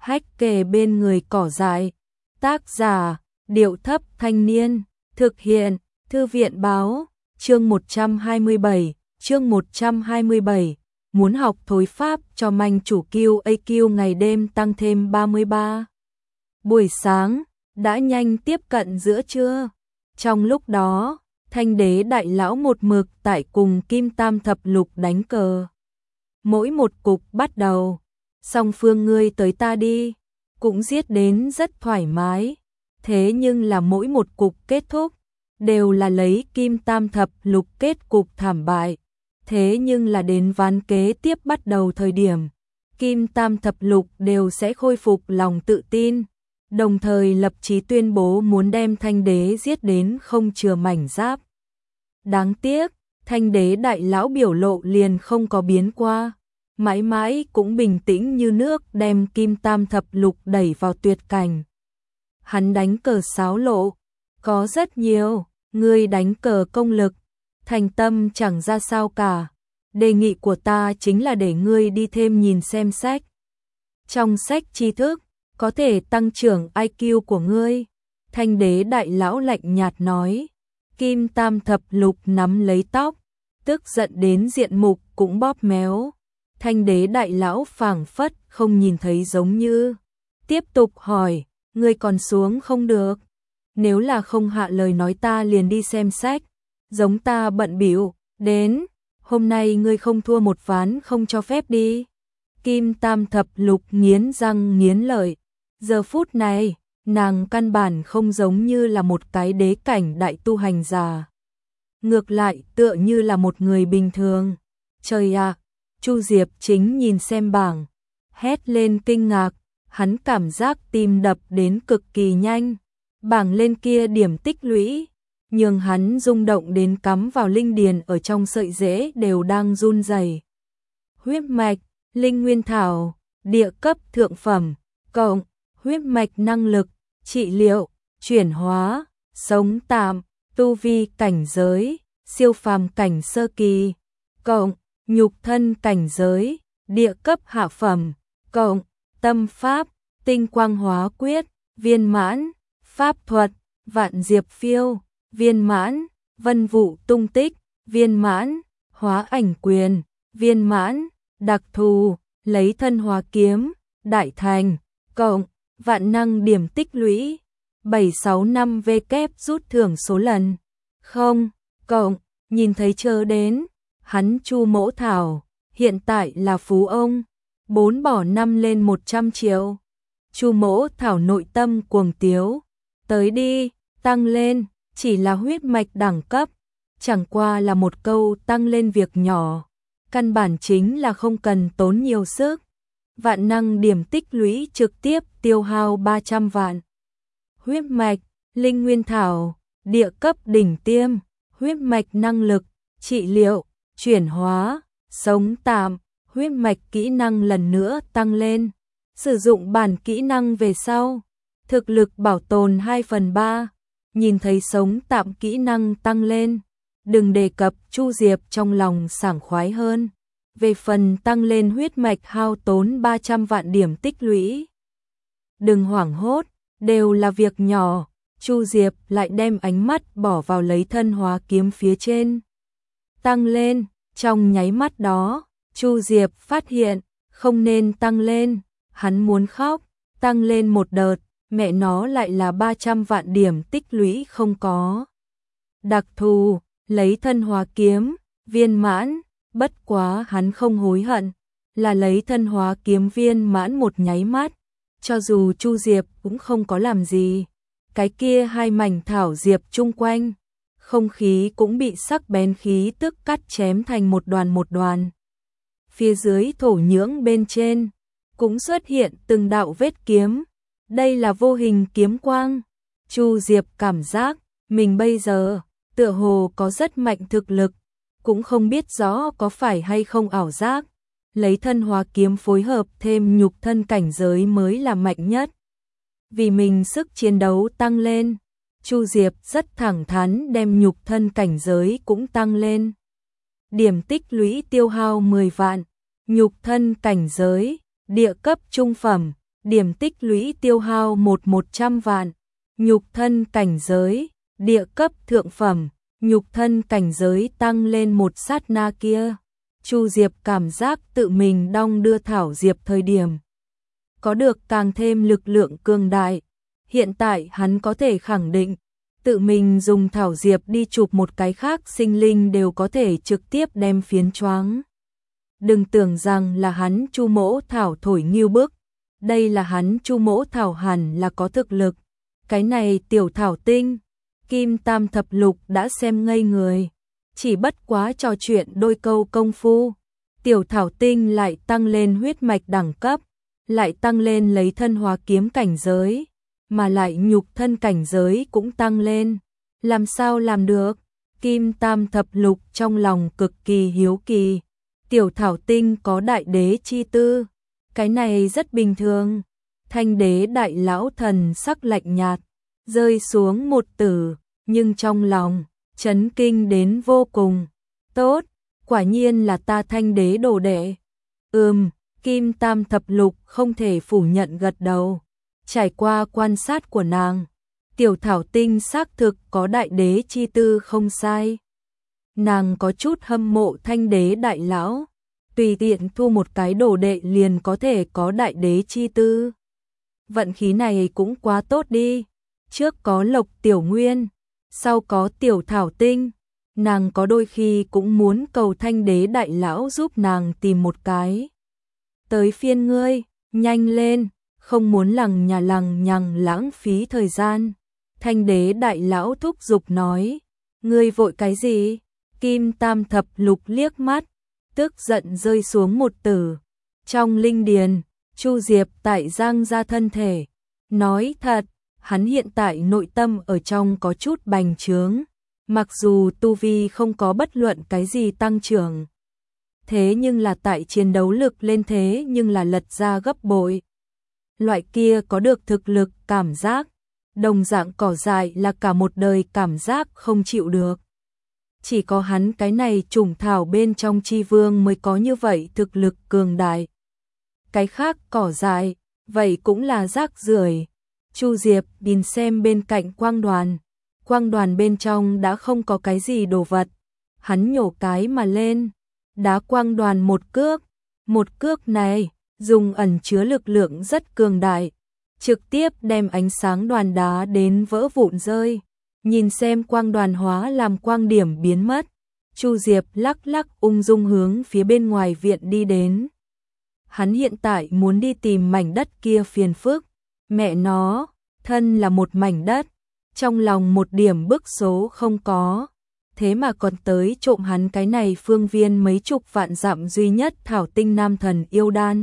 Hách kề bên người cỏ dại. Tác giả, Điệu Thấp Thanh Niên. Thực hiện, Thư viện Báo. Chương 127. Muốn học thối pháp cho manh chủ QAQ ngày đêm tăng thêm 33. Buổi sáng, đã nhanh tiếp cận giữa trưa. Trong lúc đó, Thanh đế đại lão một mực tại cùng Kim Tam thập lục đánh cờ. Mỗi một cục bắt đầu, song phương ngươi tới ta đi, cũng giết đến rất thoải mái. Thế nhưng là mỗi một cục kết thúc, đều là lấy Kim Tam thập lục kết cục thảm bại. Thế nhưng là đến ván kế tiếp bắt đầu thời điểm, Kim Tam thập lục đều sẽ khôi phục lòng tự tin, đồng thời lập chí tuyên bố muốn đem Thanh đế giết đến không chừa mảnh giáp. Đáng tiếc, Thanh đế đại lão biểu lộ liền không có biến qua, mãi mãi cũng bình tĩnh như nước đem Kim Tam thập lục đẩy vào tuyệt cảnh. Hắn đánh cờ xáo lộ, có rất nhiều, ngươi đánh cờ công lực, thành tâm chẳng ra sao cả. Đề nghị của ta chính là để ngươi đi thêm nhìn xem sách. Trong sách tri thức, có thể tăng trưởng IQ của ngươi. Thanh đế đại lão lạnh nhạt nói. Kim Tam thập lục nắm lấy tóc, tức giận đến diện mục cũng bóp méo. Thanh đế đại lão phảng phất không nhìn thấy giống như. Tiếp tục hỏi, ngươi còn xuống không được. Nếu là không hạ lời nói ta liền đi xem sách. Giống ta bận bịu đến, hôm nay ngươi không thua một ván không cho phép đi. Kim Tam thập lục nghiến răng nghiến lợi. Giờ phút này, nàng căn bản không giống như là một cái đế cảnh đại tu hành giả. Ngược lại tựa như là một người bình thường. Trời ạ, Chu Diệp chính nhìn xem bảng, hét lên kinh ngạc, hắn cảm giác tim đập đến cực kỳ nhanh. Bảng lên kia điểm tích lũy, nhưng hắn rung động đến cắm vào linh điền ở trong sợi rễ đều đang run rẩy. Huyết mạch, linh nguyên thảo, địa cấp thượng phẩm, cộng, huyết mạch năng lực, trị liệu, chuyển hóa, sống tạm, tu vi cảnh giới, siêu phàm cảnh sơ kỳ, cộng, nhục thân cảnh giới, địa cấp hạ phẩm, cộng, tâm pháp, tinh quang hóa quyết, viên mãn, pháp thuật, vạn diệp phiêu, viên mãn, vân vụ tung tích, viên mãn, hóa ảnh quyền, viên mãn, đặc thù, lấy thân hóa kiếm, đại thành, cộng, vạn năng điểm tích lũy, 765 V kép rút thưởng số lần, không, cộng, nhìn thấy chờ đến, hắn Chu Mỗ Thảo, hiện tại là phú ông, 4 bỏ 5 lên 100 triệu. Chu Mỗ Thảo nội tâm cuồng tiếu, tới đi, tăng lên. Chỉ là huyết mạch đẳng cấp, chẳng qua là một câu tăng lên việc nhỏ, căn bản chính là không cần tốn nhiều sức. Vạn năng điểm tích lũy trực tiếp tiêu hao 300 vạn. Huyết mạch, linh nguyên thảo, địa cấp đỉnh tiêm, huyết mạch năng lực, trị liệu, chuyển hóa, sống tạm, huyết mạch kỹ năng lần nữa tăng lên. Sử dụng bản kỹ năng về sau, thực lực bảo tồn 2/3. Nhìn thấy sống tạm kỹ năng tăng lên, đừng đề cập Chu Diệp trong lòng sảng khoái hơn. Về phần tăng lên huyết mạch hao tốn 300 vạn điểm tích lũy. Đừng hoảng hốt, đều là việc nhỏ, Chu Diệp lại đem ánh mắt bỏ vào lấy thân hóa kiếm phía trên. Tăng lên, trong nháy mắt đó, Chu Diệp phát hiện, không nên tăng lên, hắn muốn khóc, tăng lên một đợt. Mẹ nó lại là 300 vạn điểm tích lũy không có. Đặc thù, lấy thân hóa kiếm, viên mãn, bất quá hắn không hối hận, là lấy thân hóa kiếm viên mãn một nháy mắt, cho dù Chu Diệp cũng không có làm gì. Cái kia hai mảnh thảo diệp chung quanh, không khí cũng bị sắc bén khí tức cắt chém thành một đoàn. Phía dưới thổ nhưỡng bên trên, cũng xuất hiện từng đạo vết kiếm. Đây là vô hình kiếm quang. Chu Diệp cảm giác mình bây giờ tựa hồ có rất mạnh thực lực, cũng không biết rõ có phải hay không ảo giác. Lấy thân hóa kiếm phối hợp thêm nhục thân cảnh giới mới là mạnh nhất. Vì mình sức chiến đấu tăng lên, Chu Diệp rất thẳng thắn đem nhục thân cảnh giới cũng tăng lên. Điểm tích lũy tiêu hao 10 vạn, nhục thân cảnh giới, địa cấp trung phẩm, điểm tích lũy tiêu hao 100 vạn, nhục thân cảnh giới, địa cấp thượng phẩm, nhục thân cảnh giới tăng lên một sát na kia. Chu Diệp cảm giác tự mình đong đưa thảo diệp thời điểm có được càng thêm lực lượng cường đại. Hiện tại hắn có thể khẳng định, tự mình dùng thảo diệp đi chụp một cái khác sinh linh đều có thể trực tiếp đem phiến choáng. Đừng tưởng rằng là hắn Chu Mỗ Thảo thổi nghiêu bức, đây là hắn Chu Mỗ Thảo hẳn là có thực lực. Cái này tiểu thảo tinh, Kim Tam Thập Lục đã xem ngây người, chỉ bất quá trò chuyện đôi câu công phu, tiểu thảo tinh lại tăng lên huyết mạch đẳng cấp, lại tăng lên lấy thân hóa kiếm cảnh giới, mà lại nhục thân cảnh giới cũng tăng lên. Làm sao làm được? Kim Tam Thập Lục trong lòng cực kỳ hiếu kỳ. Tiểu thảo tinh có đại đế chi tư, cái này rất bình thường. Thanh đế đại lão thần sắc lạnh nhạt, rơi xuống một từ, nhưng trong lòng chấn kinh đến vô cùng. Tốt, quả nhiên là ta thanh đế đồ đệ. Kim Tam Thập Lục không thể phủ nhận gật đầu. Trải qua quan sát của nàng, tiểu thảo tinh xác thực có đại đế chi tư không sai. Nàng có chút hâm mộ thanh đế đại lão, tùy tiện thu một cái đồ đệ liền có thể có đại đế chi tư. Vận khí này cũng quá tốt đi, trước có Lộc Tiểu Nguyên, sau có tiểu thảo tinh, nàng có đôi khi cũng muốn cầu thanh đế đại lão giúp nàng tìm một cái. Tới phiên ngươi, nhanh lên, không muốn lằng nhằng lãng phí thời gian. Thanh đế đại lão thúc giục nói, ngươi vội cái gì? Kim Tam Thập Lục liếc mắt, tức giận rơi xuống một từ. Trong linh điền, Chu Diệp tại giang ra thân thể, nói thật, hắn hiện tại nội tâm ở trong có chút bành trướng, mặc dù tu vi không có bất luận cái gì tăng trưởng. Thế nhưng là tại chiến đấu lực lên thế nhưng là lật ra gấp bội. Loại kia có được thực lực cảm giác, đồng dạng cỏ dại là cả một đời cảm giác không chịu được. Chỉ có hắn cái này trùng thảo bên trong chi vương mới có như vậy thực lực cường đại. Cái khác cỏ dại, vậy cũng là rác rưởi. Chu Diệp nhìn xem bên cạnh quang đoàn bên trong đã không có cái gì đồ vật. Hắn nhổ cái mà lên, đá quang đoàn một cước này dùng ẩn chứa lực lượng rất cường đại, trực tiếp đem ánh sáng đoàn đá đến vỡ vụn rơi. Nhìn xem quang đoàn hóa làm quang điểm biến mất, Chu Diệp lắc lắc ung dung hướng phía bên ngoài viện đi đến. Hắn hiện tại muốn đi tìm mảnh đất kia phiền phức, mẹ nó, thân là một mảnh đất, trong lòng một điểm bức số không có, thế mà còn tới trộm hắn cái này phương viên mấy chục vạn dặm duy nhất thảo tinh nam thần yêu đan.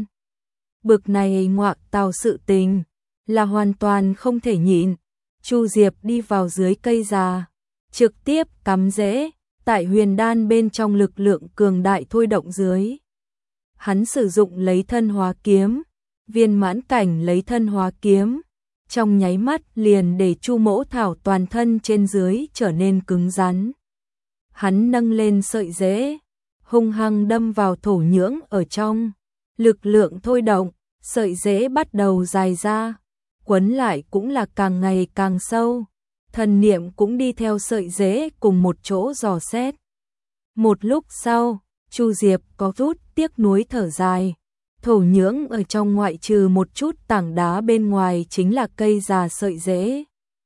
Bực này ngoạc tào sự tình, là hoàn toàn không thể nhịn. Chu Diệp đi vào dưới cây già, trực tiếp cắm rễ, tại huyền đan bên trong lực lượng cường đại thôi động dưới. Hắn sử dụng lấy thân hóa kiếm, viên mãn cảnh lấy thân hóa kiếm, trong nháy mắt liền để Chu Mỗ Thảo toàn thân trên dưới trở nên cứng rắn. Hắn nâng lên sợi rễ, hung hăng đâm vào thổ nhưỡng ở trong, lực lượng thôi động, sợi rễ bắt đầu dài ra, quấn lại cũng là càng ngày càng sâu, thần niệm cũng đi theo sợi rễ cùng một chỗ dò xét. Một lúc sau, Chu Diệp có chút tiếc nuối thở dài, thổ nhưỡng ở trong ngoại trừ một chút tảng đá bên ngoài chính là cây già sợi rễ.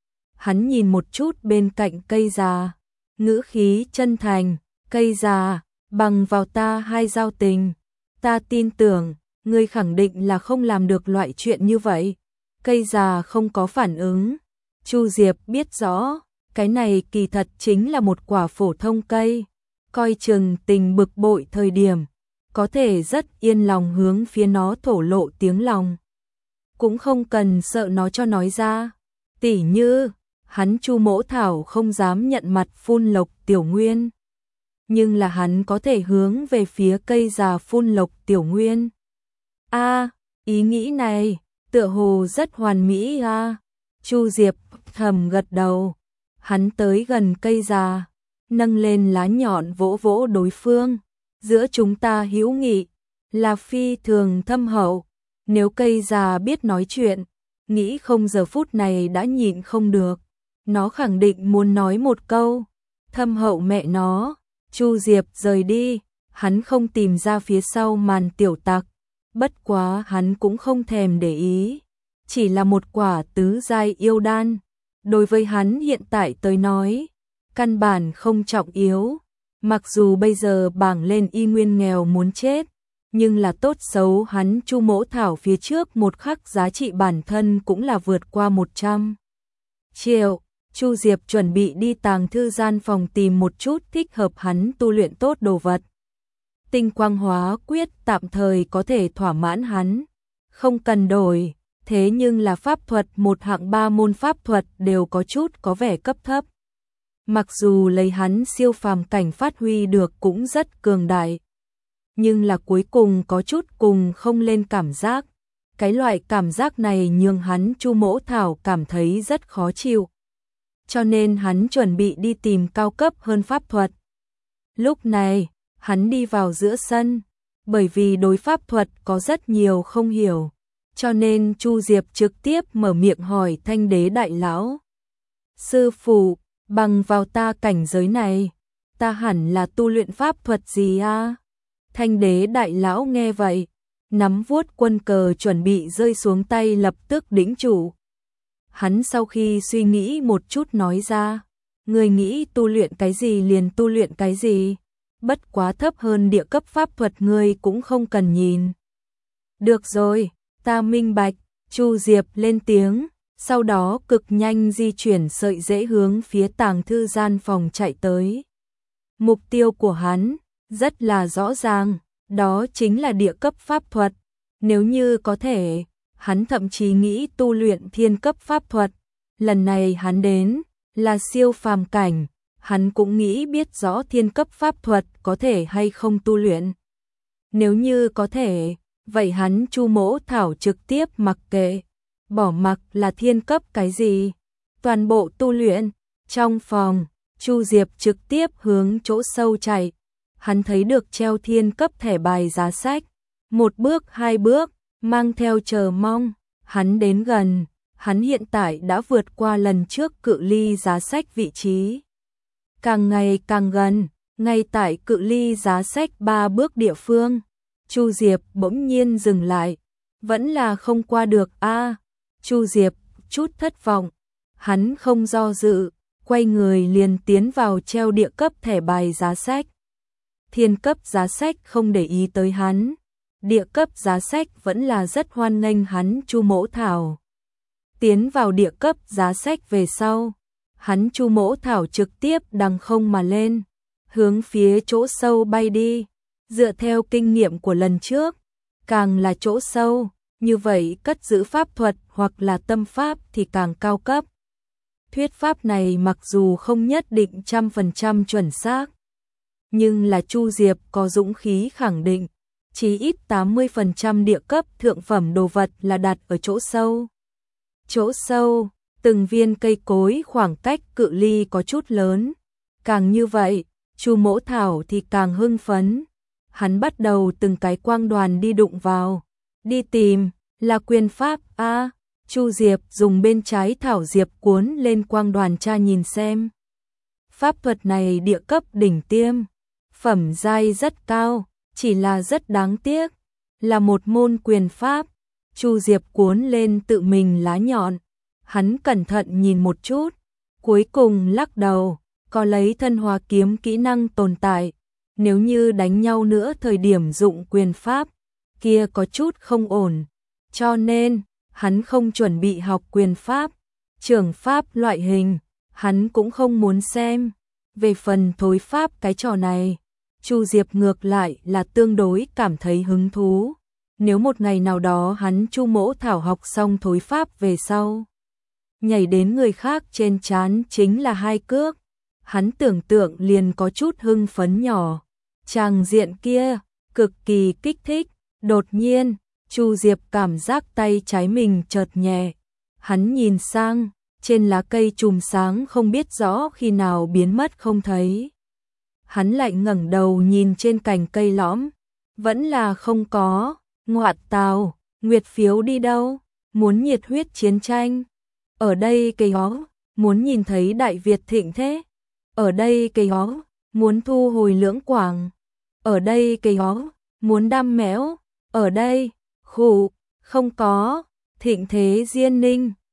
Hắn nhìn một chút bên cạnh cây già, ngữ khí chân thành, cây già, bằng vào ta hai giao tình, ta tin tưởng, ngươi khẳng định là không làm được loại chuyện như vậy. Cây già không có phản ứng. Chu Diệp biết rõ, cái này kỳ thật chính là một quả phổ thông cây, coi chừng tình bực bội thời điểm, có thể rất yên lòng hướng phía nó thổ lộ tiếng lòng. Cũng không cần sợ nó cho nói ra. Tỉ như, hắn Chu Mỗ Thảo không dám nhận mặt phun Lộc Tiểu Nguyên. Nhưng là hắn có thể hướng về phía cây già phun Lộc Tiểu Nguyên. Ý nghĩ này, tựa hồ rất hoàn mỹ a. Chu Diệp thầm gật đầu. Hắn tới gần cây già, nâng lên lá nhọn vỗ vỗ đối phương. Giữa chúng ta hữu nghị, là phi thường thâm hậu. Nếu cây già biết nói chuyện, nghĩ không giờ phút này đã nhịn không được. Nó khẳng định muốn nói một câu, thâm hậu mẹ nó. Chu Diệp rời đi, hắn không tìm ra phía sau màn tiểu tặc, bất quá hắn cũng không thèm để ý, chỉ là một quả tứ giai yêu đan, đối với hắn hiện tại tới nói, căn bản không trọng yếu, mặc dù bây giờ bảng lên y nguyên nghèo muốn chết, nhưng là tốt xấu hắn Chu Mỗ Thảo phía trước một khắc giá trị bản thân cũng là vượt qua 100 triệu. Chu Diệp chuẩn bị đi tàng thư gian phòng tìm một chút thích hợp hắn tu luyện tốt đồ vật. Tinh quang hóa quyết tạm thời có thể thỏa mãn hắn, không cần đổi, thế nhưng là pháp thuật một hạng 3 môn pháp thuật đều có chút có vẻ cấp thấp. Mặc dù lấy hắn siêu phàm cảnh phát huy được cũng rất cường đại, nhưng là cuối cùng có chút cùng không lên cảm giác. Cái loại cảm giác này nhường hắn Chu Mỗ Thảo cảm thấy rất khó chịu. Cho nên hắn chuẩn bị đi tìm cao cấp hơn pháp thuật. Lúc này, hắn đi vào giữa sân, bởi vì đối pháp thuật có rất nhiều không hiểu, cho nên Chu Diệp trực tiếp mở miệng hỏi Thanh Đế đại lão. Sư phụ, bằng vào ta cảnh giới này, ta hẳn là tu luyện pháp thuật gì a? Thanh Đế đại lão nghe vậy, nắm vuốt quân cờ chuẩn bị rơi xuống tay lập tức đĩnh chủ. Hắn sau khi suy nghĩ một chút nói ra, người nghĩ tu luyện cái gì liền tu luyện cái gì, bất quá thấp hơn địa cấp pháp thuật ngươi cũng không cần nhìn. Được rồi, ta minh bạch. Chu Diệp lên tiếng, sau đó cực nhanh di chuyển sợi rễ hướng phía tàng thư gian phòng chạy tới. Mục tiêu của hắn rất là rõ ràng, đó chính là địa cấp pháp thuật. Nếu như có thể, hắn thậm chí nghĩ tu luyện thiên cấp pháp thuật. Lần này hắn đến là siêu phàm cảnh, hắn cũng nghĩ biết rõ thiên cấp pháp thuật có thể hay không tu luyện. Nếu như có thể, vậy hắn Chu Mỗ Thảo trực tiếp mặc kệ, bỏ mặc là thiên cấp cái gì, toàn bộ tu luyện. Trong phòng, Chu Diệp trực tiếp hướng chỗ sâu chạy, hắn thấy được treo thiên cấp thẻ bài giá sách, một bước hai bước, mang theo chờ mong, hắn đến gần, hắn hiện tại đã vượt qua lần trước cự ly giá sách vị trí. Càng ngày càng gần, ngay tại cự ly giá sách 3 bước địa phương, Chu Diệp bỗng nhiên dừng lại, vẫn là không qua được a. Chu Diệp chút thất vọng, hắn không do dự, quay người liền tiến vào treo địa cấp thẻ bài giá sách. Thiên cấp giá sách không để ý tới hắn, địa cấp giá sách vẫn là rất hoan nghênh hắn Chu Mỗ Thảo. Tiến vào địa cấp giá sách về sau, hắn Chu Mỗ Thảo trực tiếp đằng không mà lên, hướng phía chỗ sâu bay đi. Dựa theo kinh nghiệm của lần trước, càng là chỗ sâu, như vậy cất giữ pháp thuật hoặc là tâm pháp thì càng cao cấp. Thuyết pháp này mặc dù không nhất định 100% chuẩn xác, nhưng là Chu Diệp có dũng khí khẳng định, chí ít 80% địa cấp thượng phẩm đồ vật là đặt ở chỗ sâu. Chỗ sâu, từng viên cây cối khoảng cách cự ly có chút lớn, càng như vậy, Chu Mỗ Thảo thì càng hưng phấn. Hắn bắt đầu từng cái quang đoàn đi đụng vào, đi tìm, là quyền pháp a. Chu Diệp dùng bên trái thảo diệp cuốn lên quang đoàn tra nhìn xem. Pháp thuật này địa cấp đỉnh tiêm, phẩm giai rất cao, chỉ là rất đáng tiếc, là một môn quyền pháp. Chu Diệp cuốn lên tự mình lá nhọn, hắn cẩn thận nhìn một chút, cuối cùng lắc đầu, có lấy thân hóa kiếm kỹ năng tồn tại. Nếu như đánh nhau nữa thời điểm dụng quyền pháp, kia có chút không ổn, cho nên hắn không chuẩn bị học quyền pháp, trưởng pháp loại hình, hắn cũng không muốn xem. Về phần thối pháp cái trò này, Chu Diệp ngược lại là tương đối cảm thấy hứng thú. Nếu một ngày nào đó hắn Chu Mỗ Thảo học xong thối pháp về sau, nhảy đến người khác trên trán chính là 2 cước, hắn tưởng tượng liền có chút hưng phấn nhỏ. Tràng diện kia, cực kỳ kích thích, đột nhiên, Chu Diệp cảm giác tay trái mình chợt nhẹ. Hắn nhìn sang, trên lá cây chùm sáng không biết rõ khi nào biến mất không thấy. Hắn lại ngẩng đầu nhìn trên cành cây lõm, vẫn là không có, ngoạn tào, Nguyệt phiếu đi đâu? Muốn nhiệt huyết chiến tranh. Ở đây cây ó, muốn nhìn thấy Đại Việt thịnh thế. Ở đây cây ó, muốn thu hồi Lưỡng Quảng. Ở đây cây ó, muốn đam mẽo. Ở đây, khụ, không có, thịnh thế Diên Ninh.